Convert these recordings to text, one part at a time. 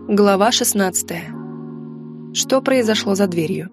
Глава 16. Что произошло за дверью?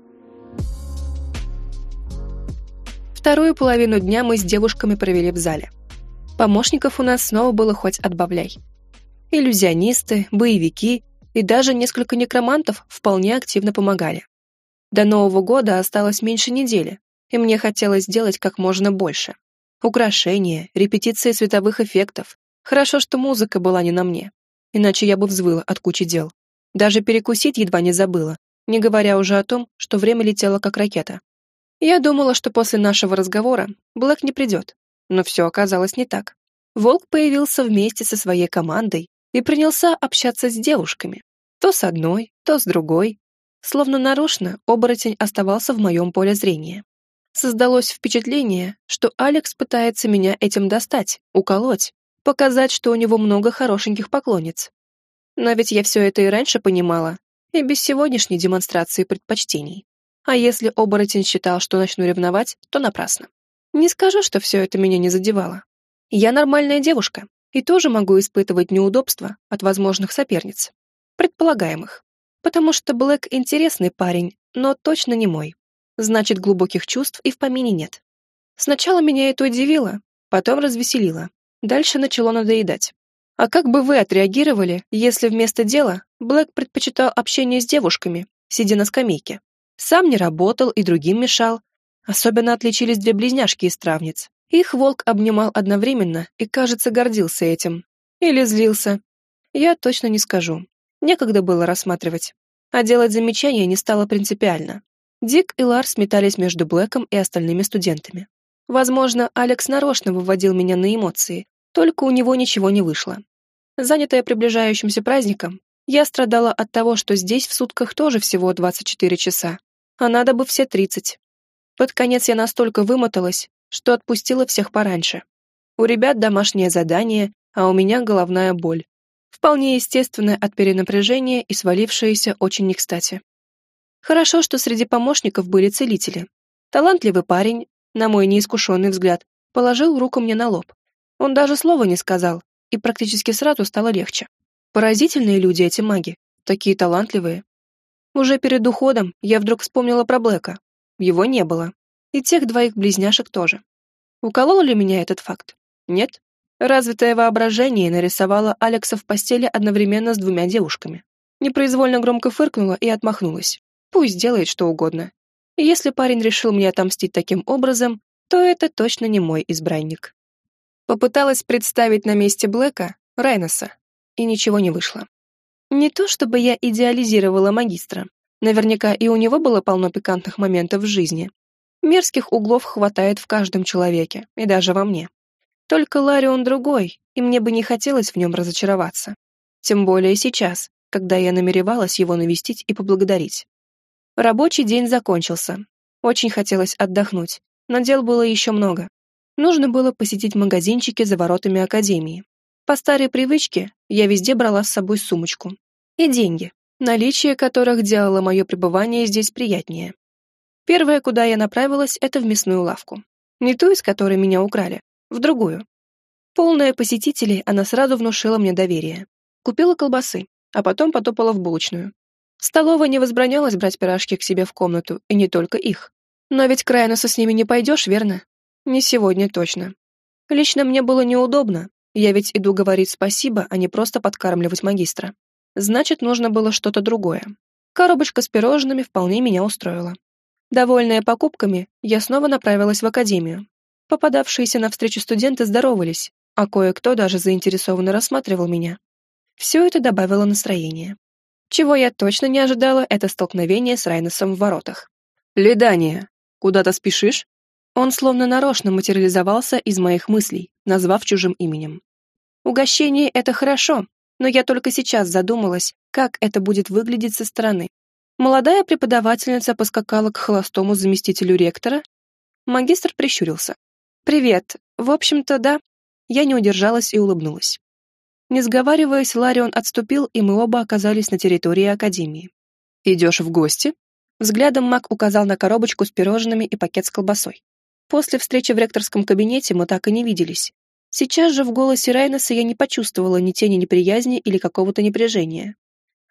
Вторую половину дня мы с девушками провели в зале. Помощников у нас снова было хоть отбавляй. Иллюзионисты, боевики и даже несколько некромантов вполне активно помогали. До Нового года осталось меньше недели, и мне хотелось сделать как можно больше. Украшения, репетиции световых эффектов. Хорошо, что музыка была не на мне. Иначе я бы взвыла от кучи дел. Даже перекусить едва не забыла, не говоря уже о том, что время летело как ракета. Я думала, что после нашего разговора Блэк не придет, но все оказалось не так. Волк появился вместе со своей командой и принялся общаться с девушками. То с одной, то с другой. Словно нарочно оборотень оставался в моем поле зрения. Создалось впечатление, что Алекс пытается меня этим достать, уколоть, показать, что у него много хорошеньких поклонниц. Но ведь я все это и раньше понимала, и без сегодняшней демонстрации предпочтений. А если оборотень считал, что начну ревновать, то напрасно. Не скажу, что все это меня не задевало. Я нормальная девушка, и тоже могу испытывать неудобства от возможных соперниц. Предполагаемых. Потому что Блэк интересный парень, но точно не мой. Значит, глубоких чувств и в помине нет. Сначала меня это удивило, потом развеселило. Дальше начало надоедать. А как бы вы отреагировали, если вместо дела Блэк предпочитал общение с девушками, сидя на скамейке? Сам не работал и другим мешал. Особенно отличились две близняшки из травниц. Их волк обнимал одновременно и, кажется, гордился этим. Или злился. Я точно не скажу. Некогда было рассматривать. А делать замечания не стало принципиально. Дик и Ларс метались между Блэком и остальными студентами. Возможно, Алекс нарочно выводил меня на эмоции, только у него ничего не вышло. Занятая приближающимся праздником, я страдала от того, что здесь в сутках тоже всего 24 часа, а надо бы все 30. Под конец я настолько вымоталась, что отпустила всех пораньше. У ребят домашнее задание, а у меня головная боль. Вполне естественное от перенапряжения и свалившееся очень не кстати. Хорошо, что среди помощников были целители. Талантливый парень, на мой неискушенный взгляд, положил руку мне на лоб. Он даже слова не сказал, и практически сразу стало легче. Поразительные люди эти маги, такие талантливые. Уже перед уходом я вдруг вспомнила про Блэка. Его не было. И тех двоих близняшек тоже. Уколол ли меня этот факт? Нет. Развитое воображение нарисовало Алекса в постели одновременно с двумя девушками. Непроизвольно громко фыркнула и отмахнулась. Пусть делает что угодно. И если парень решил мне отомстить таким образом, то это точно не мой избранник. Попыталась представить на месте Блэка Райноса, и ничего не вышло. Не то чтобы я идеализировала магистра. Наверняка и у него было полно пикантных моментов в жизни. Мерзких углов хватает в каждом человеке, и даже во мне. Только Ларион другой, и мне бы не хотелось в нем разочароваться. Тем более сейчас, когда я намеревалась его навестить и поблагодарить. Рабочий день закончился. Очень хотелось отдохнуть, но дел было еще много. Нужно было посетить магазинчики за воротами академии. По старой привычке я везде брала с собой сумочку. И деньги, наличие которых делало мое пребывание здесь приятнее. Первое, куда я направилась, это в мясную лавку. Не ту, из которой меня украли, в другую. Полная посетителей, она сразу внушила мне доверие. Купила колбасы, а потом потопала в булочную. В столовой не возбранялось брать пирожки к себе в комнату, и не только их. Но ведь к Райносу с ними не пойдешь, верно? Не сегодня точно. Лично мне было неудобно. Я ведь иду говорить спасибо, а не просто подкармливать магистра. Значит, нужно было что-то другое. Коробочка с пирожными вполне меня устроила. Довольная покупками, я снова направилась в академию. Попадавшиеся навстречу студенты здоровались, а кое-кто даже заинтересованно рассматривал меня. Все это добавило настроения. Чего я точно не ожидала, это столкновение с Райносом в воротах. «Ледания, куда-то спешишь?» Он словно нарочно материализовался из моих мыслей, назвав чужим именем. Угощение — это хорошо, но я только сейчас задумалась, как это будет выглядеть со стороны. Молодая преподавательница поскакала к холостому заместителю ректора. Магистр прищурился. «Привет. В общем-то, да». Я не удержалась и улыбнулась. Не сговариваясь, Ларион отступил, и мы оба оказались на территории академии. «Идешь в гости?» Взглядом маг указал на коробочку с пирожными и пакет с колбасой. После встречи в ректорском кабинете мы так и не виделись. Сейчас же в голосе Райноса я не почувствовала ни тени неприязни или какого-то напряжения.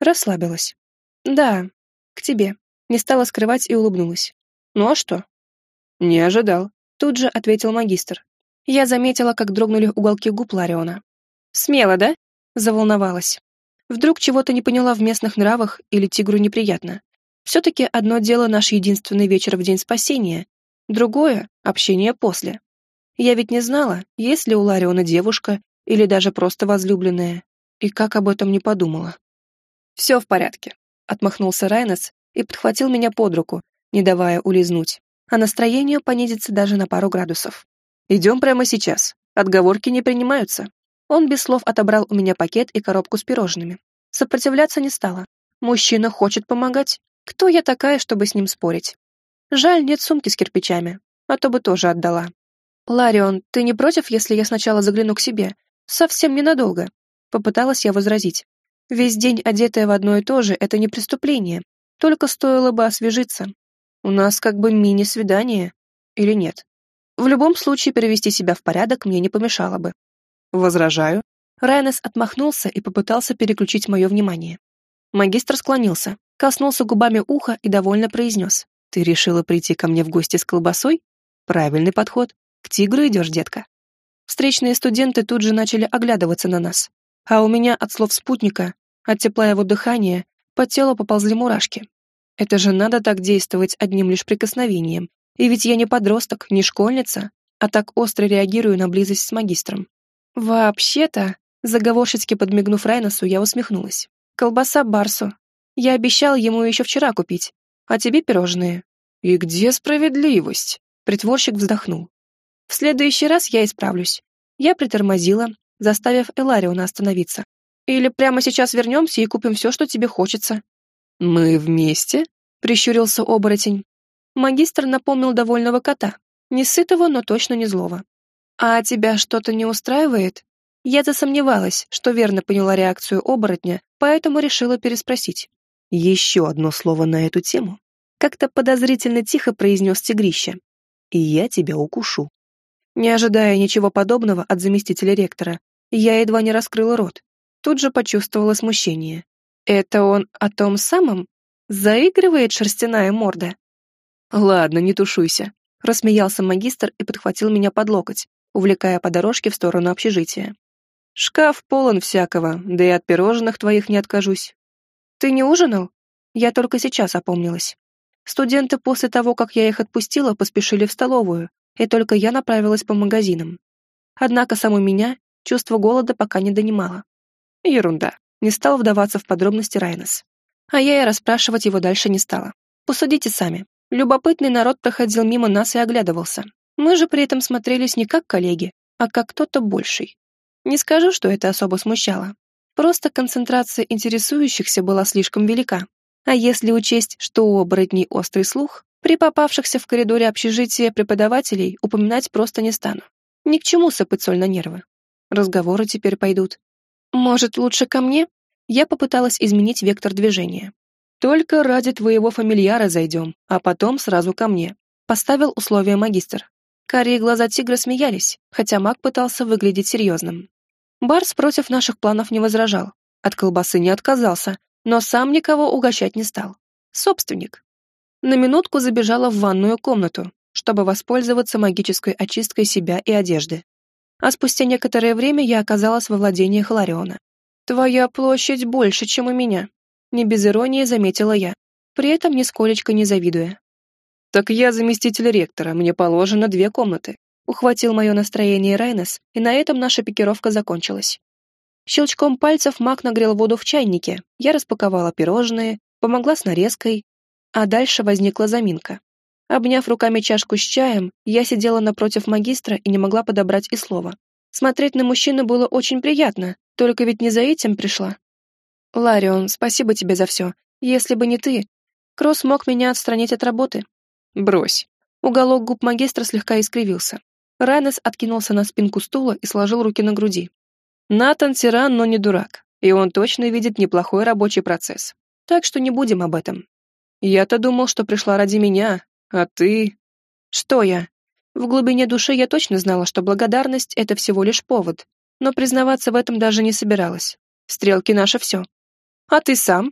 Расслабилась. Да, к тебе. Не стала скрывать и улыбнулась. Ну а что? Не ожидал. Тут же ответил магистр. Я заметила, как дрогнули уголки губ Лариона. Смело, да? Заволновалась. Вдруг чего-то не поняла в местных нравах или тигру неприятно. Все-таки одно дело наш единственный вечер в день спасения, другое — общение после. Я ведь не знала, есть ли у Лариона девушка или даже просто возлюбленная, и как об этом не подумала. «Все в порядке», — отмахнулся Райнес и подхватил меня под руку, не давая улизнуть, а настроение понизится даже на пару градусов. «Идем прямо сейчас, отговорки не принимаются». Он без слов отобрал у меня пакет и коробку с пирожными. Сопротивляться не стала. Мужчина хочет помогать. Кто я такая, чтобы с ним спорить? Жаль, нет сумки с кирпичами, а то бы тоже отдала. «Ларион, ты не против, если я сначала загляну к себе? Совсем ненадолго», — попыталась я возразить. «Весь день одетая в одно и то же — это не преступление. Только стоило бы освежиться. У нас как бы мини-свидание. Или нет? В любом случае перевести себя в порядок мне не помешало бы». «Возражаю». Райнес отмахнулся и попытался переключить мое внимание. Магистр склонился, коснулся губами уха и довольно произнес. «Ты решила прийти ко мне в гости с колбасой? Правильный подход. К тигру идешь, детка». Встречные студенты тут же начали оглядываться на нас. А у меня от слов спутника, от тепла его дыхания, по телу поползли мурашки. Это же надо так действовать одним лишь прикосновением. И ведь я не подросток, не школьница, а так остро реагирую на близость с магистром. «Вообще-то», заговорщицки подмигнув Райносу, я усмехнулась. «Колбаса Барсу. Я обещал ему еще вчера купить, а тебе пирожные». «И где справедливость?» Притворщик вздохнул. «В следующий раз я исправлюсь». Я притормозила, заставив Элариона остановиться. «Или прямо сейчас вернемся и купим все, что тебе хочется». «Мы вместе?» — прищурился оборотень. Магистр напомнил довольного кота. Не сытого, но точно не злого. «А тебя что-то не устраивает?» Я засомневалась, что верно поняла реакцию оборотня, поэтому решила переспросить. «Еще одно слово на эту тему», — как-то подозрительно тихо произнес тигрище. «И я тебя укушу». Не ожидая ничего подобного от заместителя ректора, я едва не раскрыла рот. Тут же почувствовала смущение. «Это он о том самом? Заигрывает шерстяная морда?» «Ладно, не тушуйся», — рассмеялся магистр и подхватил меня под локоть, увлекая по дорожке в сторону общежития. «Шкаф полон всякого, да и от пирожных твоих не откажусь». «Ты не ужинал?» Я только сейчас опомнилась. Студенты после того, как я их отпустила, поспешили в столовую, и только я направилась по магазинам. Однако саму меня чувство голода пока не донимало. Ерунда, не стал вдаваться в подробности Райнес. А я и расспрашивать его дальше не стала. Посудите сами. Любопытный народ проходил мимо нас и оглядывался. Мы же при этом смотрелись не как коллеги, а как кто-то больший. Не скажу, что это особо смущало. Просто концентрация интересующихся была слишком велика. А если учесть, что у оборотней острый слух, при попавшихся в коридоре общежития преподавателей упоминать просто не стану. Ни к чему сыпать соль на нервы. Разговоры теперь пойдут. Может, лучше ко мне? Я попыталась изменить вектор движения. Только ради твоего фамильяра зайдем, а потом сразу ко мне. Поставил условие магистр. Карие глаза тигра смеялись, хотя маг пытался выглядеть серьезным. Барс против наших планов не возражал. От колбасы не отказался, но сам никого угощать не стал. Собственник. На минутку забежала в ванную комнату, чтобы воспользоваться магической очисткой себя и одежды. А спустя некоторое время я оказалась во владениях Лариона. «Твоя площадь больше, чем у меня», — не без иронии заметила я, при этом нисколечко не завидуя. «Так я заместитель ректора, мне положено 2 комнаты», — ухватил мое настроение Райнес, и на этом наша пикировка закончилась. Щелчком пальцев маг нагрел воду в чайнике, я распаковала пирожные, помогла с нарезкой, а дальше возникла заминка. Обняв руками чашку с чаем, я сидела напротив магистра и не могла подобрать и слова. Смотреть на мужчину было очень приятно, только ведь не за этим пришла. «Ларион, спасибо тебе за все. Если бы не ты, Кросс мог меня отстранить от работы». «Брось». Уголок губ магистра слегка искривился. Райнес откинулся на спинку стула и сложил руки на груди. «Натан тиран, но не дурак, и он точно видит неплохой рабочий процесс. Так что не будем об этом. Я-то думал, что пришла ради меня, а ты...» «Что я?» В глубине души я точно знала, что благодарность — это всего лишь повод, но признаваться в этом даже не собиралась. Стрелки — наше все. «А ты сам?»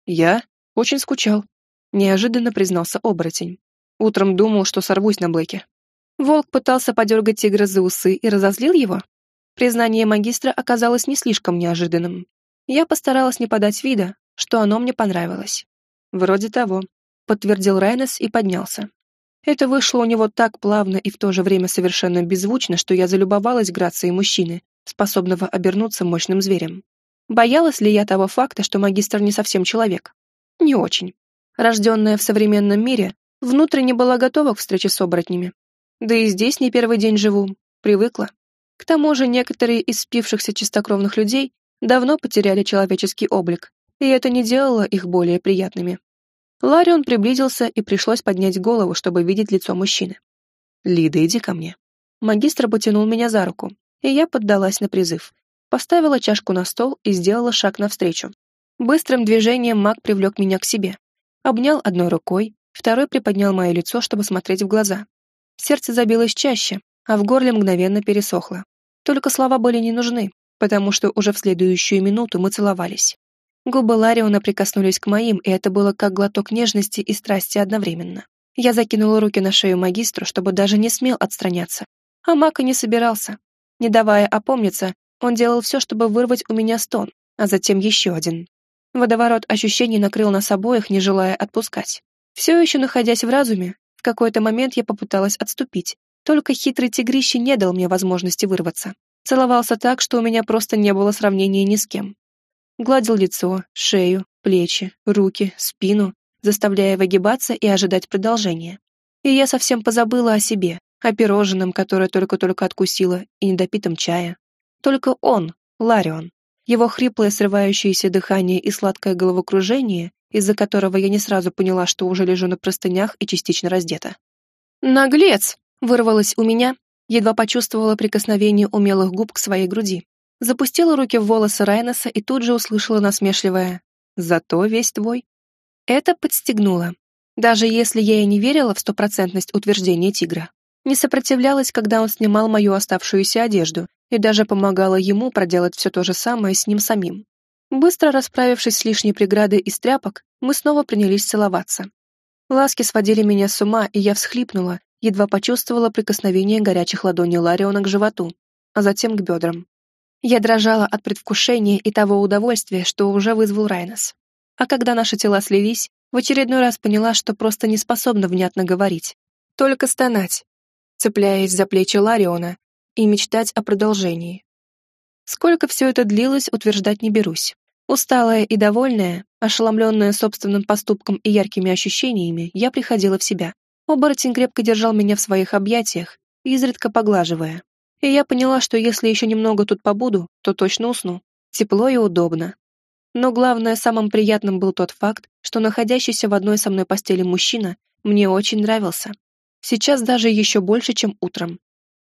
«Я очень скучал», — неожиданно признался оборотень. «Утром думал, что сорвусь на Блэке». Волк пытался подергать тигра за усы и разозлил его? Признание магистра оказалось не слишком неожиданным. Я постаралась не подать вида, что оно мне понравилось. «Вроде того», — подтвердил Райнес и поднялся. Это вышло у него так плавно и в то же время совершенно беззвучно, что я залюбовалась грацией мужчины, способного обернуться мощным зверем. Боялась ли я того факта, что магистр не совсем человек? Не очень. Рожденная в современном мире, внутренне была готова к встрече с оборотнями. Да и здесь не первый день живу, привыкла. К тому же некоторые из спившихся чистокровных людей давно потеряли человеческий облик, и это не делало их более приятными. Ларион приблизился, и пришлось поднять голову, чтобы видеть лицо мужчины. «Лида, иди ко мне». Магистр потянул меня за руку, и я поддалась на призыв. Поставила чашку на стол и сделала шаг навстречу. Быстрым движением маг привлек меня к себе. Обнял одной рукой, второй приподнял мое лицо, чтобы смотреть в глаза. Сердце забилось чаще, а в горле мгновенно пересохло. Только слова были не нужны, потому что уже в следующую минуту мы целовались. Губы Лариона прикоснулись к моим, и это было как глоток нежности и страсти одновременно. Я закинула руки на шею магистру, чтобы даже не смел отстраняться. А маг и не собирался. Не давая опомниться, он делал все, чтобы вырвать у меня стон, а затем еще один. Водоворот ощущений накрыл нас обоих, не желая отпускать. Все еще находясь в разуме, в какой-то момент я попыталась отступить, только хитрый тигрище не дал мне возможности вырваться. Целовался так, что у меня просто не было сравнения ни с кем. Гладил лицо, шею, плечи, руки, спину, заставляя выгибаться и ожидать продолжения. И я совсем позабыла о себе, о пирожном, которое только-только откусила, и недопитом чая. Только он, Ларион, его хриплое срывающееся дыхание и сладкое головокружение, из-за которого я не сразу поняла, что уже лежу на простынях и частично раздета. «Наглец!» — вырвалось у меня, едва почувствовала прикосновение умелых губ к своей груди. Запустила руки в волосы Райнеса и тут же услышала насмешливое «Зато весь твой». Это подстегнуло. Даже если я и не верила в стопроцентность утверждения тигра, не сопротивлялась, когда он снимал мою оставшуюся одежду, и даже помогала ему проделать все то же самое с ним самим. Быстро расправившись с лишней преградой из тряпок, мы снова принялись целоваться. Ласки сводили меня с ума, и я всхлипнула, едва почувствовала прикосновение горячих ладоней Лариона к животу, а затем к бедрам. Я дрожала от предвкушения и того удовольствия, что уже вызвал Райнес. А когда наши тела слились, в очередной раз поняла, что просто не способна внятно говорить. Только стонать, цепляясь за плечи Лариона, и мечтать о продолжении. Сколько все это длилось, утверждать не берусь. Усталая и довольная, ошеломленная собственным поступком и яркими ощущениями, я приходила в себя. Оборотень крепко держал меня в своих объятиях, изредка поглаживая. И я поняла, что если еще немного тут побуду, то точно усну. Тепло и удобно. Но главное, самым приятным был тот факт, что находящийся в одной со мной постели мужчина мне очень нравился. Сейчас даже еще больше, чем утром.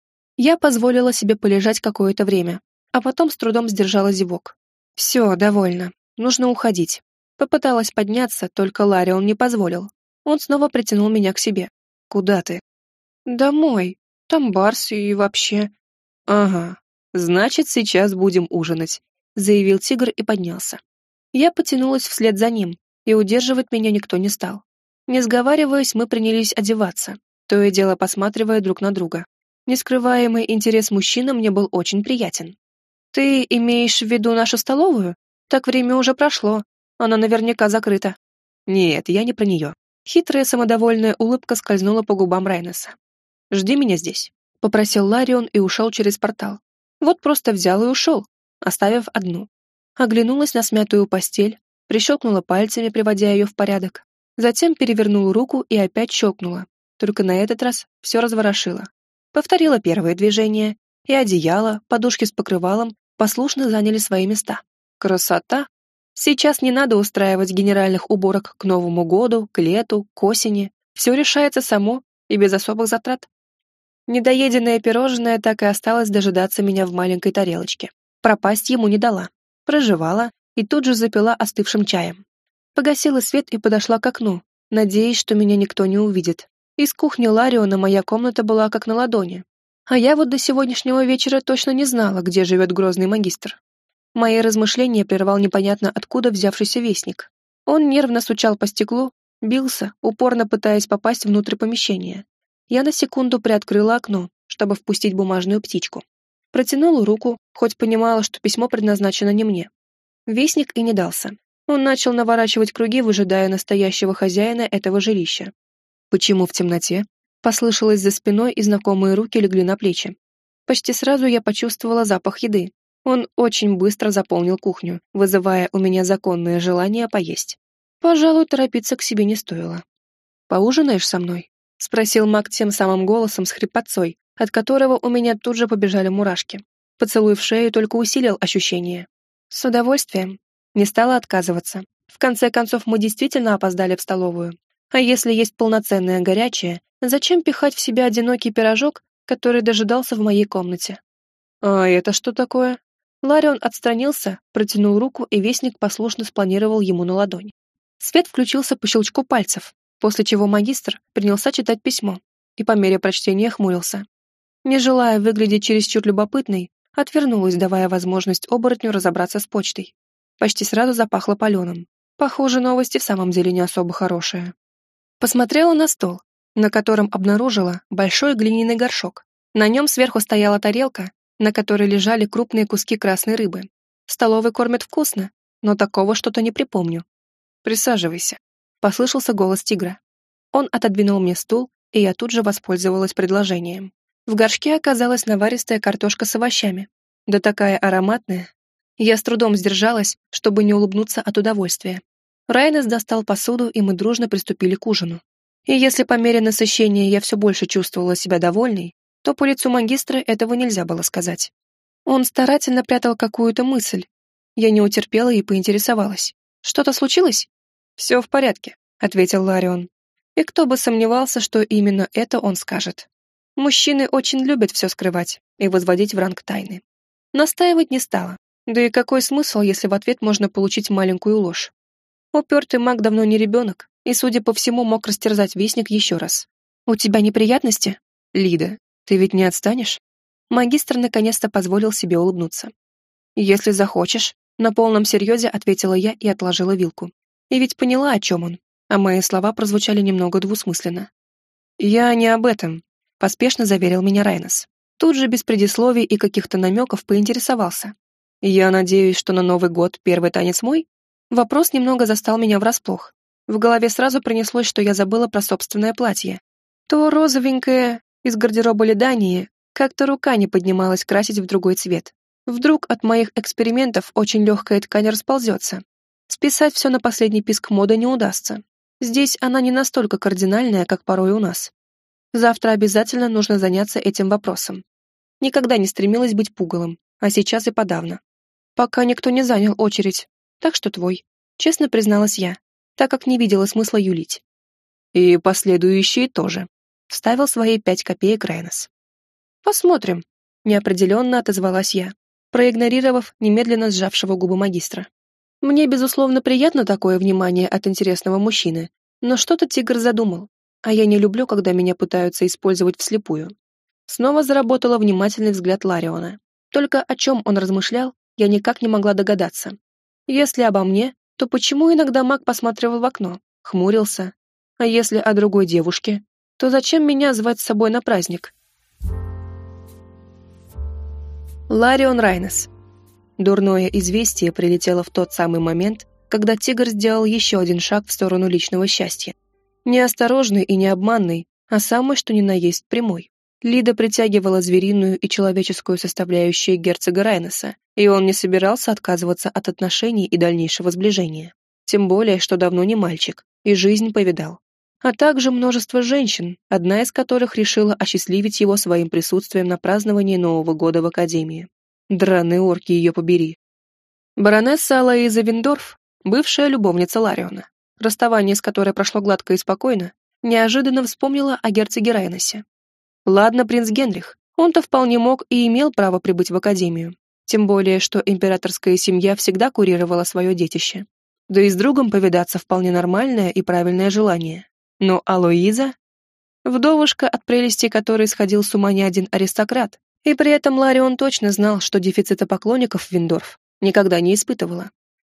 Я позволила себе полежать какое-то время, а потом с трудом сдержала зевок. Все, довольно. Нужно уходить. Попыталась подняться, только Ларион не позволил. Он снова притянул меня к себе. «Куда ты?» «Домой. Там барс и вообще...» «Ага, значит, сейчас будем ужинать», — заявил тигр и поднялся. Я потянулась вслед за ним, и удерживать меня никто не стал. Не сговариваясь, мы принялись одеваться, то и дело посматривая друг на друга. Нескрываемый интерес мужчины мне был очень приятен. «Ты имеешь в виду нашу столовую? Так время уже прошло, она наверняка закрыта». «Нет, я не про нее». Хитрая самодовольная улыбка скользнула по губам Райнеса. «Жди меня здесь», — попросил Ларион и ушел через портал. Вот просто взял и ушел, оставив одну. Оглянулась на смятую постель, прищелкнула пальцами, приводя ее в порядок. Затем перевернула руку и опять щелкнула. Только на этот раз все разворошила. Повторила первое движение, и одеяло, подушки с покрывалом послушно заняли свои места. Красота! Сейчас не надо устраивать генеральных уборок к Новому году, к лету, к осени. Все решается само и без особых затрат. Недоеденное пирожное так и осталось дожидаться меня в маленькой тарелочке. Пропасть ему не дала. Прожевала и тут же запила остывшим чаем. Погасила свет и подошла к окну, надеясь, что меня никто не увидит. Из кухни Лариона моя комната была как на ладони. А я вот до сегодняшнего вечера точно не знала, где живет грозный магистр. Мои размышления прервал непонятно откуда взявшийся вестник. Он нервно стучал по стеклу, бился, упорно пытаясь попасть внутрь помещения. Я на секунду приоткрыла окно, чтобы впустить бумажную птичку. Протянула руку, хоть понимала, что письмо предназначено не мне. Вестник и не дался. Он начал наворачивать круги, выжидая настоящего хозяина этого жилища. «Почему в темноте?» Послышалось за спиной, и знакомые руки легли на плечи. Почти сразу я почувствовала запах еды. Он очень быстро заполнил кухню, вызывая у меня законное желание поесть. Пожалуй, торопиться к себе не стоило. «Поужинаешь со мной?» — спросил Мак тем самым голосом с хрипотцой, от которого у меня тут же побежали мурашки. Поцелуй в шею только усилил ощущение. С удовольствием. Не стала отказываться. В конце концов, мы действительно опоздали в столовую. А если есть полноценное горячее, зачем пихать в себя одинокий пирожок, который дожидался в моей комнате? «А это что такое?» Ларион отстранился, протянул руку, и вестник послушно спланировал ему на ладонь. Свет включился по щелчку пальцев, после чего магистр принялся читать письмо и по мере прочтения хмурился. Не желая выглядеть чересчур любопытной, отвернулась, давая возможность оборотню разобраться с почтой. Почти сразу запахло паленым. Похоже, новости в самом деле не особо хорошие. Посмотрела на стол, на котором обнаружила большой глиняный горшок. На нем сверху стояла тарелка, на которой лежали крупные куски красной рыбы. В столовой кормят вкусно, но такого что-то не припомню. «Присаживайся», — послышался голос тигра. Он отодвинул мне стул, и я тут же воспользовалась предложением. В горшке оказалась наваристая картошка с овощами. Да такая ароматная. Я с трудом сдержалась, чтобы не улыбнуться от удовольствия. Райнес достал посуду, и мы дружно приступили к ужину. И если по мере насыщения я все больше чувствовала себя довольной, то по лицу магистра этого нельзя было сказать. Он старательно прятал какую-то мысль. Я не утерпела и поинтересовалась. «Что-то случилось?» «Все в порядке», — ответил Ларион. И кто бы сомневался, что именно это он скажет. Мужчины очень любят все скрывать и возводить в ранг тайны. Настаивать не стала. Да и какой смысл, если в ответ можно получить маленькую ложь? Упертый маг давно не ребенок, и, судя по всему, мог растерзать вестник еще раз. «У тебя неприятности?» «Лида, ты ведь не отстанешь?» Магистр наконец-то позволил себе улыбнуться. «Если захочешь», — на полном серьезе ответила я и отложила вилку. И ведь поняла, о чем он, а мои слова прозвучали немного двусмысленно. «Я не об этом», — поспешно заверил меня Райнес. Тут же без предисловий и каких-то намеков поинтересовался. «Я надеюсь, что на Новый год первый танец мой?» Вопрос немного застал меня врасплох. В голове сразу пронеслось, что я забыла про собственное платье. То розовенькое из гардероба Ледании, как-то рука не поднималась красить в другой цвет. Вдруг от моих экспериментов очень легкая ткань расползется. Списать все на последний писк моды не удастся. Здесь она не настолько кардинальная, как порой у нас. Завтра обязательно нужно заняться этим вопросом. Никогда не стремилась быть пугалом, а сейчас и подавно. Пока никто не занял очередь, так что твой, честно призналась я, так как не видела смысла юлить. И последующие тоже, вставил свои 5 копеек Райнес. Посмотрим, неопределенно отозвалась я, проигнорировав немедленно сжавшего губы магистра. Мне, безусловно, приятно такое внимание от интересного мужчины, но что-то тигр задумал, а я не люблю, когда меня пытаются использовать вслепую. Снова заработала внимательный взгляд Лариона. Только о чем он размышлял, я никак не могла догадаться. Если обо мне, то почему иногда маг посматривал в окно, хмурился? А если о другой девушке, то зачем меня звать с собой на праздник? Ларион Райнес. Дурное известие прилетело в тот самый момент, когда тигр сделал еще один шаг в сторону личного счастья. Неосторожный и не обманный, а самый что ни на есть прямой. Лида притягивала звериную и человеческую составляющие герцога Райнеса, и он не собирался отказываться от отношений и дальнейшего сближения. Тем более, что давно не мальчик, и жизнь повидал. А также множество женщин, одна из которых решила осчастливить его своим присутствием на праздновании Нового года в Академии. Драные орки ее побери. Баронесса Алоиза Виндорф, бывшая любовница Лариона, расставание с которой прошло гладко и спокойно, неожиданно вспомнила о герцоге Райнесе. Ладно, принц Генрих, он-то вполне мог и имел право прибыть в Академию, тем более, что императорская семья всегда курировала свое детище. Да и с другом повидаться вполне нормальное и правильное желание. Но Алоиза... Вдовушка, от прелести которой сходил с ума не один аристократ, и при этом Ларион точно знал, что дефицита поклонников Виндорф никогда не испытывала.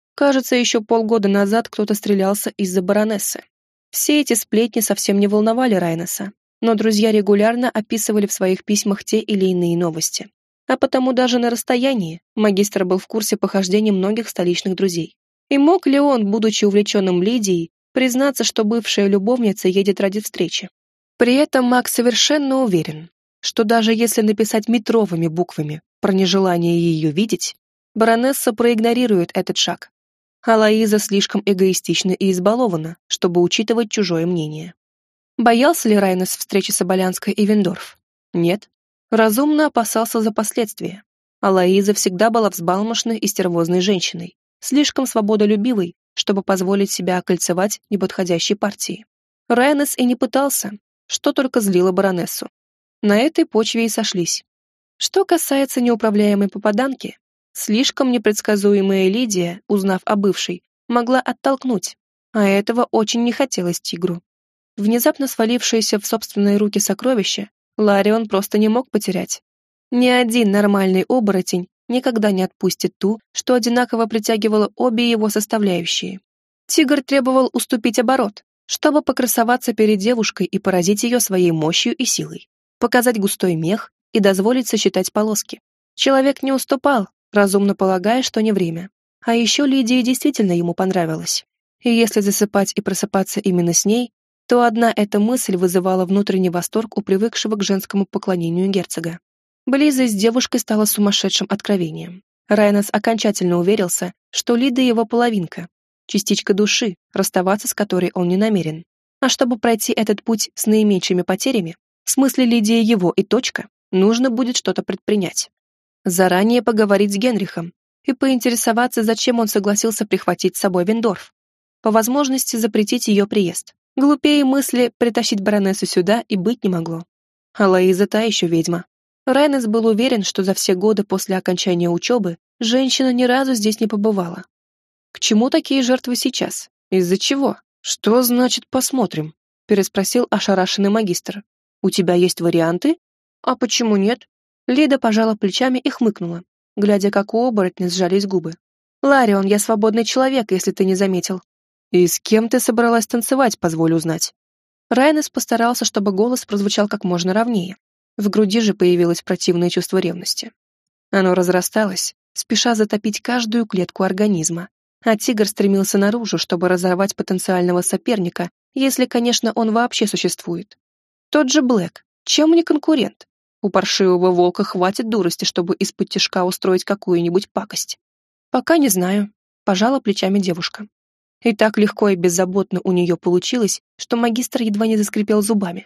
Кажется, еще полгода назад кто-то стрелялся из-за баронессы. Все эти сплетни совсем не волновали Райнеса, но друзья регулярно описывали в своих письмах те или иные новости. А потому даже на расстоянии магистр был в курсе похождений многих столичных друзей. И мог ли он, будучи увлеченным Лидией, признаться, что бывшая любовница едет ради встречи? При этом маг совершенно уверен, что даже если написать метровыми буквами про нежелание ее видеть, баронесса проигнорирует этот шаг. А Лоиза слишком эгоистична и избалована, чтобы учитывать чужое мнение. Боялся ли Райнес встречи с Оболянской и Вендорф? Нет. Разумно опасался за последствия. А Лоиза всегда была взбалмошной и стервозной женщиной, слишком свободолюбивой, чтобы позволить себя окольцевать неподходящей партии. Райнес и не пытался, что только злило баронессу. На этой почве и сошлись. Что касается неуправляемой попаданки, слишком непредсказуемая Лидия, узнав о бывшей, могла оттолкнуть, а этого очень не хотелось тигру. Внезапно свалившееся в собственные руки сокровище Ларион просто не мог потерять. Ни один нормальный оборотень никогда не отпустит ту, что одинаково притягивало обе его составляющие. Тигр требовал уступить оборот, чтобы покрасоваться перед девушкой и поразить ее своей мощью и силой, показать густой мех и дозволить сосчитать полоски. Человек не уступал, разумно полагая, что не время. А еще Лидия действительно ему понравилась. И если засыпать и просыпаться именно с ней, то одна эта мысль вызывала внутренний восторг у привыкшего к женскому поклонению герцога. Близость с девушкой стала сумасшедшим откровением. Райнес окончательно уверился, что Лида его половинка, частичка души, расставаться с которой он не намерен. А чтобы пройти этот путь с наименьшими потерями, в смысле Лидия его и точка, нужно будет что-то предпринять. Заранее поговорить с Генрихом и поинтересоваться, зачем он согласился прихватить с собой Вендорф. По возможности запретить ее приезд. Глупее мысли притащить баронессу сюда и быть не могло. А Лоиза та еще ведьма. Райнес был уверен, что за все годы после окончания учебы женщина ни разу здесь не побывала. К чему такие жертвы сейчас? Из-за чего? Что значит «посмотрим»? Переспросил ошарашенный магистр. У тебя есть варианты? А почему нет? Лида пожала плечами и хмыкнула, глядя, как у оборотня сжались губы. «Ларион, я свободный человек, если ты не заметил». «И с кем ты собралась танцевать, позволь узнать?» Райнес постарался, чтобы голос прозвучал как можно ровнее. В груди же появилось противное чувство ревности. Оно разрасталось, спеша затопить каждую клетку организма, а тигр стремился наружу, чтобы разорвать потенциального соперника, если, конечно, он вообще существует. Тот же Блэк, чем не конкурент? У паршивого волка хватит дурости, чтобы из-под тишка устроить какую-нибудь пакость. «Пока не знаю», — пожала плечами девушка. И так легко и беззаботно у нее получилось, что магистр едва не заскрипел зубами.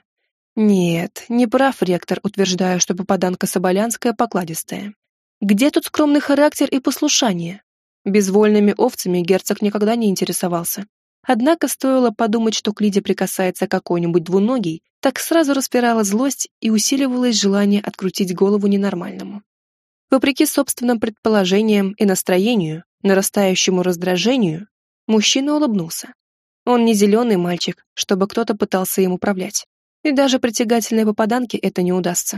Нет, не прав ректор, утверждая, что попаданка Соболянская покладистая. Где тут скромный характер и послушание? Безвольными овцами герцог никогда не интересовался. Однако стоило подумать, что к Лиде прикасается какой-нибудь двуногий, так сразу распирала злость и усиливалось желание открутить голову ненормальному. Вопреки собственным предположениям и настроению, нарастающему раздражению, мужчина улыбнулся. Он не зеленый мальчик, чтобы кто-то пытался им управлять. И даже притягательной попаданке это не удастся.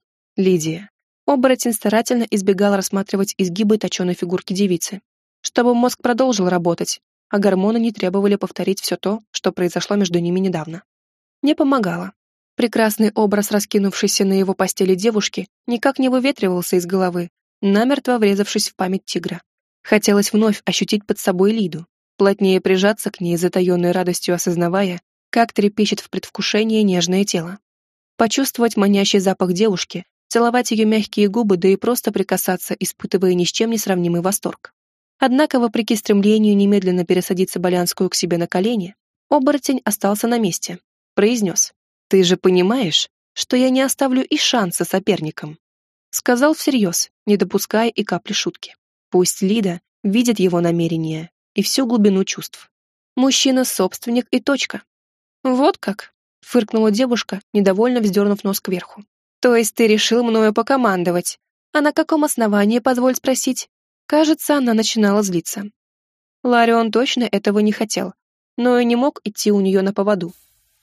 Лидия. Оборотень старательно избегал рассматривать изгибы точеной фигурки девицы, чтобы мозг продолжил работать, а гормоны не требовали повторить все то, что произошло между ними недавно. Не помогало. Прекрасный образ раскинувшейся на его постели девушки никак не выветривался из головы, намертво врезавшись в память тигра. Хотелось вновь ощутить под собой Лиду, плотнее прижаться к ней, затаенной радостью осознавая, как трепещет в предвкушении нежное тело. Почувствовать манящий запах девушки, целовать ее мягкие губы, да и просто прикасаться, испытывая ни с чем не сравнимый восторг. Однако, вопреки стремлению немедленно пересадить Соболянскую к себе на колени, оборотень остался на месте, произнес: «Ты же понимаешь, что я не оставлю и шанса соперникам?» Сказал всерьез, не допуская и капли шутки. Пусть Лида видит его намерения и всю глубину чувств. Мужчина — собственник и точка. «Вот как?» — фыркнула девушка, недовольно вздернув нос кверху. «То есть ты решил мною покомандовать? А на каком основании, позволь спросить?» Кажется, она начинала злиться. Ларион точно этого не хотел, но и не мог идти у нее на поводу.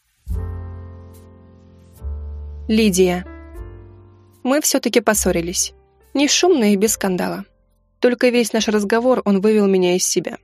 Лидия. Мы все-таки поссорились. Не шумно и без скандала. Только весь наш разговор он вывел меня из себя.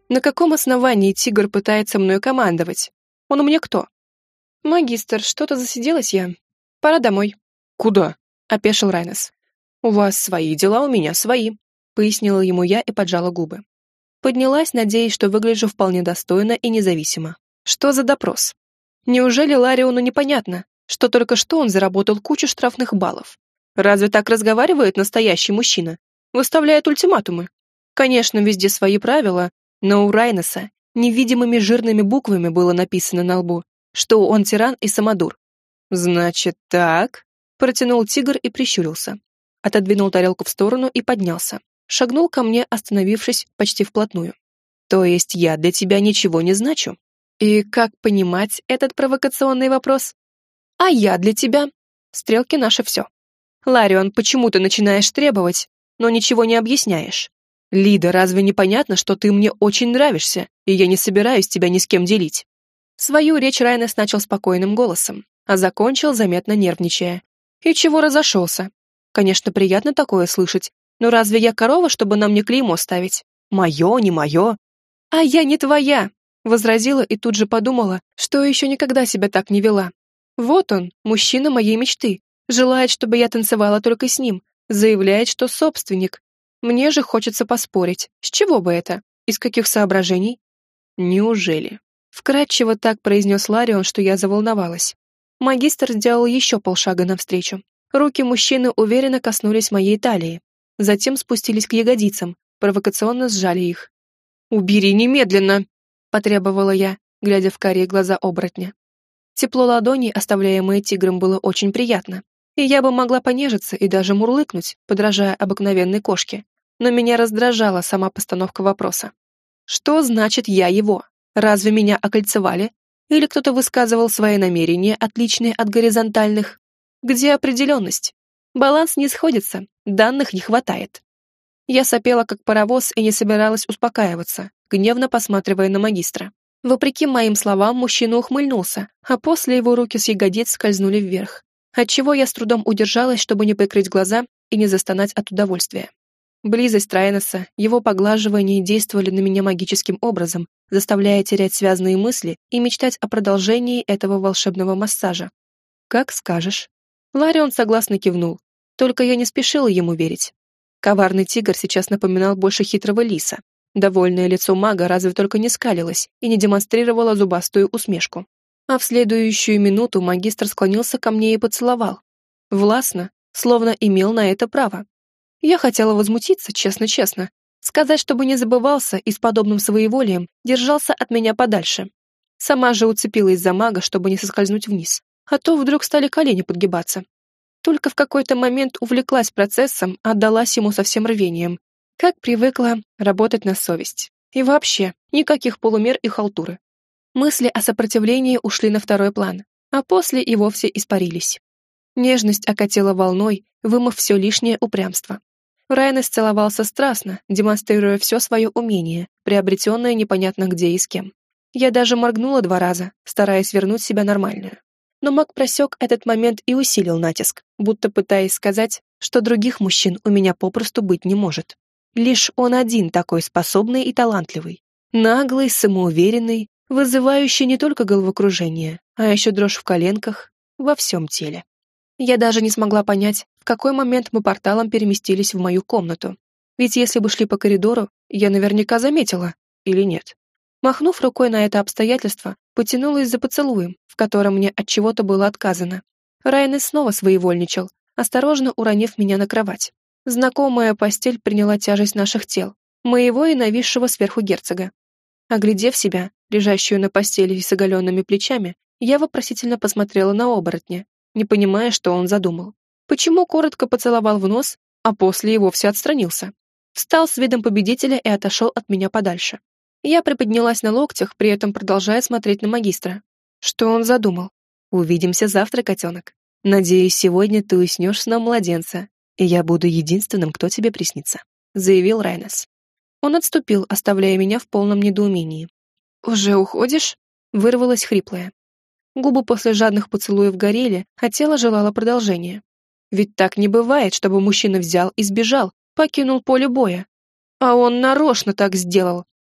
На каком основании тигр пытается мной командовать? Он мне кто? Магистр, что-то засиделась я. Пора домой. Куда? Опешил Райнес. У вас свои дела, у меня свои, пояснила ему я и поджала губы. Поднялась, надеясь, что выгляжу вполне достойно и независимо. Что за допрос? Неужели Лариону непонятно, что только что он заработал кучу штрафных баллов? Разве так разговаривает настоящий мужчина? Выставляет ультиматумы. Конечно, везде свои правила, но у Райнеса невидимыми жирными буквами было написано на лбу, что он тиран и самодур. «Значит так», — протянул тигр и прищурился. Отодвинул тарелку в сторону и поднялся. Шагнул ко мне, остановившись почти вплотную. «То есть я для тебя ничего не значу?» И как понимать этот провокационный вопрос? «А я для тебя?» Стрелки наши все. «Ларион, почему ты начинаешь требовать, но ничего не объясняешь? Лида, разве не понятно, что ты мне очень нравишься, и я не собираюсь тебя ни с кем делить?» Свою речь Райнес начал спокойным голосом, а закончил, заметно нервничая. И чего разошелся? Конечно, приятно такое слышать, но разве я корова, чтобы на мне клеймо ставить? Мое, не мое. «А я не твоя!» — возразила и тут же подумала, что еще никогда себя так не вела. Вот он, мужчина моей мечты, желает, чтобы я танцевала только с ним, заявляет, что собственник. Мне же хочется поспорить. С чего бы это? Из каких соображений? Неужели? Вкратчиво так произнес Ларион, что я заволновалась. Магистр сделал еще полшага навстречу. Руки мужчины уверенно коснулись моей талии. Затем спустились к ягодицам, провокационно сжали их. «Убери немедленно!» — потребовала я, глядя в карие глаза оборотня. Тепло ладоней, оставляемое тигром, было очень приятно, и я бы могла понежиться и даже мурлыкнуть, подражая обыкновенной кошке. Но меня раздражала сама постановка вопроса. Что значит «я его»? Разве меня окольцевали? Или кто-то высказывал свои намерения, отличные от горизонтальных? Где определенность? Баланс не сходится, данных не хватает. Я сопела, как паровоз, и не собиралась успокаиваться, гневно посматривая на магистра. Вопреки моим словам, мужчина ухмыльнулся, а после его руки с ягодиц скользнули вверх, отчего я с трудом удержалась, чтобы не прикрыть глаза и не застонать от удовольствия. Близость Райнеса, его поглаживания действовали на меня магическим образом, заставляя терять связанные мысли и мечтать о продолжении этого волшебного массажа. «Как скажешь». Ларион согласно кивнул, только я не спешила ему верить. Коварный тигр сейчас напоминал больше хитрого лиса. Довольное лицо мага разве только не скалилось и не демонстрировало зубастую усмешку. А в следующую минуту магистр склонился ко мне и поцеловал. Властно, словно имел на это право. Я хотела возмутиться, честно-честно, сказать, чтобы не забывался и с подобным своеволием держался от меня подальше. Сама же уцепилась за мага, чтобы не соскользнуть вниз, а то вдруг стали колени подгибаться. Только в какой-то момент увлеклась процессом, отдалась ему со всем рвением, как привыкла работать на совесть. И вообще, никаких полумер и халтуры. Мысли о сопротивлении ушли на второй план, а после и вовсе испарились. Нежность окатила волной, вымыв все лишнее упрямство. Райнес целовался страстно, демонстрируя все свое умение, приобретенное непонятно где и с кем. Я даже моргнула 2 раза, стараясь вернуть себя нормальную. Но маг просек этот момент и усилил натиск, будто пытаясь сказать, что других мужчин у меня попросту быть не может. Лишь он один такой способный и талантливый. Наглый, самоуверенный, вызывающий не только головокружение, а еще дрожь в коленках, во всем теле. Я даже не смогла понять, в какой момент мы порталом переместились в мою комнату. Ведь если бы шли по коридору, я наверняка заметила, или нет. Махнув рукой на это обстоятельство, потянулась за поцелуем, в котором мне от чего-то было отказано. Райнес снова своевольничал, осторожно уронив меня на кровать. Знакомая постель приняла тяжесть наших тел, моего и нависшего сверху герцога. Оглядев себя, лежащую на постели с оголенными плечами, я вопросительно посмотрела на оборотня, не понимая, что он задумал. Почему коротко поцеловал в нос, а после и вовсе отстранился? Встал с видом победителя и отошел от меня подальше. Я приподнялась на локтях, при этом продолжая смотреть на магистра. Что он задумал? «Увидимся завтра, котенок. Надеюсь, сегодня ты уснешь сном младенца, и я буду единственным, кто тебе приснится», — заявил Райнес. Он отступил, оставляя меня в полном недоумении. «Уже уходишь?» — вырвалась хриплая. Губы после жадных поцелуев горели, а тело желало продолжения. Ведь так не бывает, чтобы мужчина взял и сбежал, покинул поле боя. А он нарочно так сделал,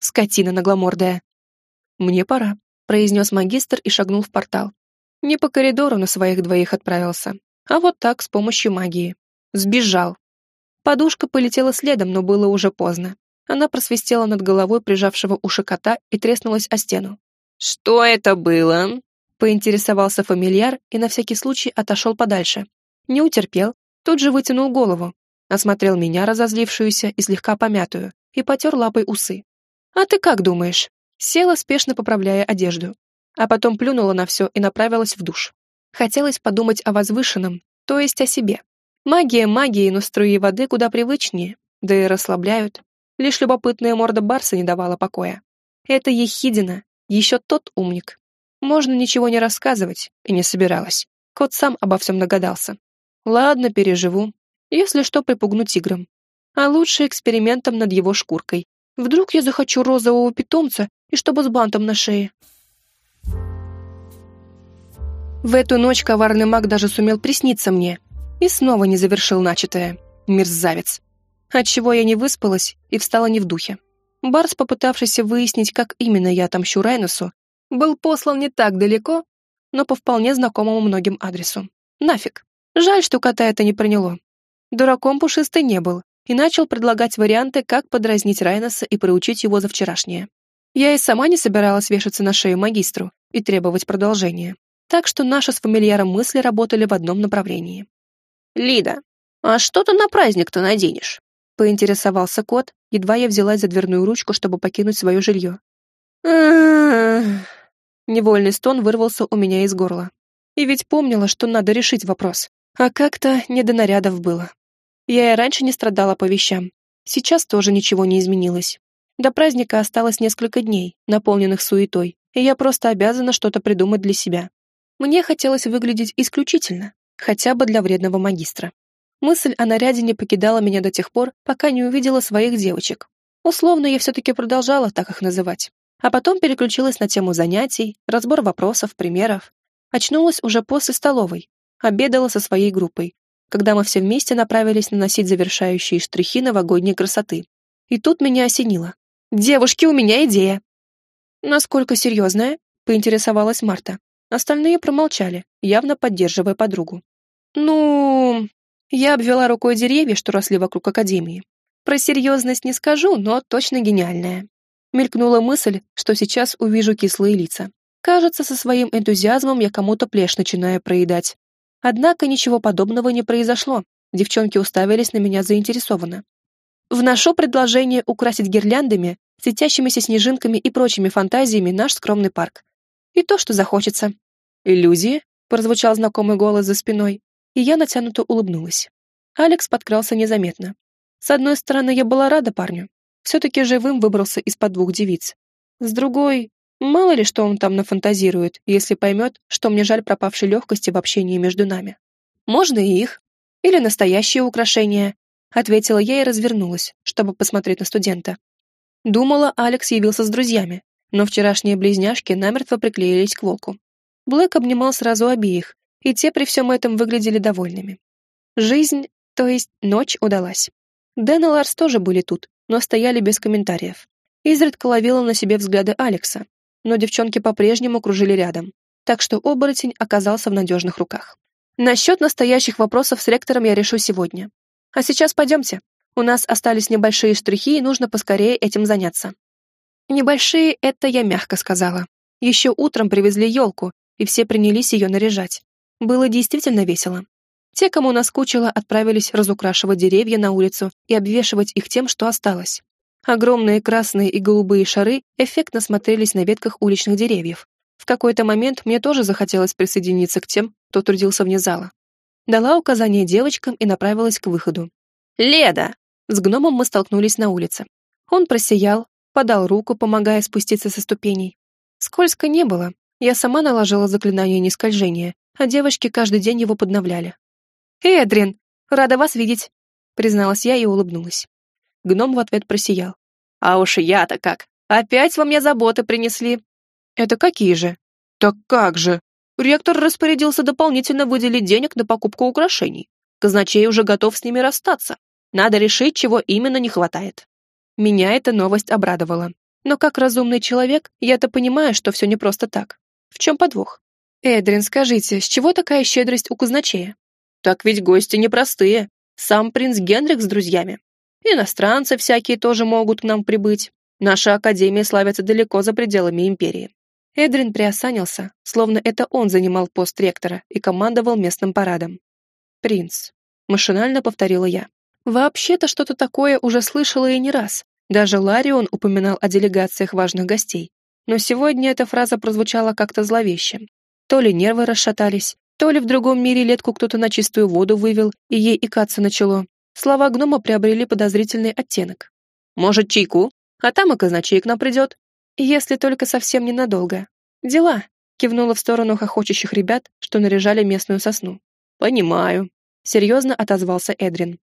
Скотина нагломордая. «Мне пора», — произнес магистр и шагнул в портал. Не по коридору на своих двоих отправился, а вот так, с помощью магии. Сбежал. Подушка полетела следом, но было уже поздно. Она просвистела над головой прижавшего уши кота и треснулась о стену. «Что это было?» — поинтересовался фамильяр и на всякий случай отошел подальше. Не утерпел, тут же вытянул голову, осмотрел меня, разозлившуюся и слегка помятую, и потер лапой усы. «А ты как думаешь?» Села, спешно поправляя одежду, а потом плюнула на все и направилась в душ. Хотелось подумать о возвышенном, то есть о себе. Магия магией, но струи воды куда привычнее, да и расслабляют. Лишь любопытная морда барса не давала покоя. Это ехидина, еще тот умник. Можно ничего не рассказывать, и не собиралась. Кот сам обо всем догадался. Ладно, переживу. Если что, припугну тигром. А лучше экспериментом над его шкуркой. Вдруг я захочу розового питомца, и чтобы с бантом на шее. В эту ночь коварный маг даже сумел присниться мне. И снова не завершил начатое. Мерзавец. Отчего я не выспалась и встала не в духе. Барс, попытавшийся выяснить, как именно я отомщу Райнусу, был послан не так далеко, но по вполне знакомому многим адресу. Нафиг. Жаль, что кота это не проняло. Дураком пушистый не был и начал предлагать варианты, как подразнить Райноса и проучить его за вчерашнее. Я и сама не собиралась вешаться на шею магистру и требовать продолжения. Так что наши с фамильяром мысли работали в одном направлении. «Лида, а что ты на праздник-то наденешь?» — поинтересовался кот, едва я взялась за дверную ручку, чтобы покинуть свое жилье. Невольный стон вырвался у меня из горла. И ведь помнила, что надо решить вопрос. А как-то не до нарядов было. Я и раньше не страдала по вещам. Сейчас тоже ничего не изменилось. До праздника осталось несколько дней, наполненных суетой, и я просто обязана что-то придумать для себя. Мне хотелось выглядеть исключительно, хотя бы для вредного магистра. Мысль о наряде не покидала меня до тех пор, пока не увидела своих девочек. Условно я все-таки продолжала так их называть. А потом переключилась на тему занятий, разбор вопросов, примеров. Очнулась уже после столовой, обедала со своей группой, когда мы все вместе направились наносить завершающие штрихи новогодней красоты. И тут меня осенило. «Девушки, у меня идея!» «Насколько серьезная?» — поинтересовалась Марта. Остальные промолчали, явно поддерживая подругу. «Ну...» Я обвела рукой деревья, что росли вокруг академии. Про серьезность не скажу, но точно гениальная. Мелькнула мысль, что сейчас увижу кислые лица. Кажется, со своим энтузиазмом я кому-то плешь начинаю проедать. Однако ничего подобного не произошло. Девчонки уставились на меня заинтересованно. Вношу предложение украсить гирляндами, светящимися снежинками и прочими фантазиями наш скромный парк. И то, что захочется. «Иллюзии?» — прозвучал знакомый голос за спиной, и я натянуто улыбнулась. Алекс подкрался незаметно. С одной стороны, я была рада парню. Все-таки живым выбрался из-под двух девиц. С другой, мало ли что он там нафантазирует, если поймет, что мне жаль пропавшей легкости в общении между нами. Можно и их. Или настоящие украшения, ответила я и развернулась, чтобы посмотреть на студента. Думала, Алекс явился с друзьями, но вчерашние близняшки намертво приклеились к волку. Блэк обнимал сразу обеих, и те при всем этом выглядели довольными. Жизнь, то есть ночь, удалась. Дэн и Ларс тоже были тут, но стояли без комментариев. Изредка ловила на себе взгляды Алекса, но девчонки по-прежнему кружили рядом, так что оборотень оказался в надежных руках. Насчет настоящих вопросов с ректором я решу сегодня. А сейчас пойдемте. У нас остались небольшие штрихи, и нужно поскорее этим заняться. Небольшие — это я мягко сказала. Еще утром привезли елку, и все принялись ее наряжать. Было действительно весело. Те, кому наскучило, отправились разукрашивать деревья на улицу и обвешивать их тем, что осталось. Огромные красные и голубые шары эффектно смотрелись на ветках уличных деревьев. В какой-то момент мне тоже захотелось присоединиться к тем, кто трудился вне зала. Дала указание девочкам и направилась к выходу. «Леда!» С гномом мы столкнулись на улице. Он просиял, подал руку, помогая спуститься со ступеней. Скользко не было. Я сама наложила заклинание нескольжения, а девочки каждый день его подновляли. «Эдрин, рада вас видеть», — призналась я и улыбнулась. Гном в ответ просиял. «А уж я-то как! Опять во мне заботы принесли!» «Это какие же?» «Так как же! Ректор распорядился дополнительно выделить денег на покупку украшений. Казначей уже готов с ними расстаться. Надо решить, чего именно не хватает». Меня эта новость обрадовала. Но как разумный человек, я-то понимаю, что все не просто так. В чем подвох? Эдрин, скажите, с чего такая щедрость у казначея? Так ведь гости непростые. Сам принц Генрих с друзьями. Иностранцы всякие тоже могут к нам прибыть. Наша академия славится далеко за пределами империи. Эдрин приосанился, словно это он занимал пост ректора и командовал местным парадом. «Принц», — машинально повторила я. Вообще-то что-то такое уже слышала и не раз. Даже Ларион упоминал о делегациях важных гостей. Но сегодня эта фраза прозвучала как-то зловеще. То ли нервы расшатались, то ли в другом мире Летку кто-то на чистую воду вывел, и ей икаться начало. Слова гнома приобрели подозрительный оттенок. «Может, чайку? А там и казначей к нам придет». «Если только совсем ненадолго. Дела», — кивнула в сторону хохочущих ребят, что наряжали местную сосну. «Понимаю», — серьезно отозвался Эдрин.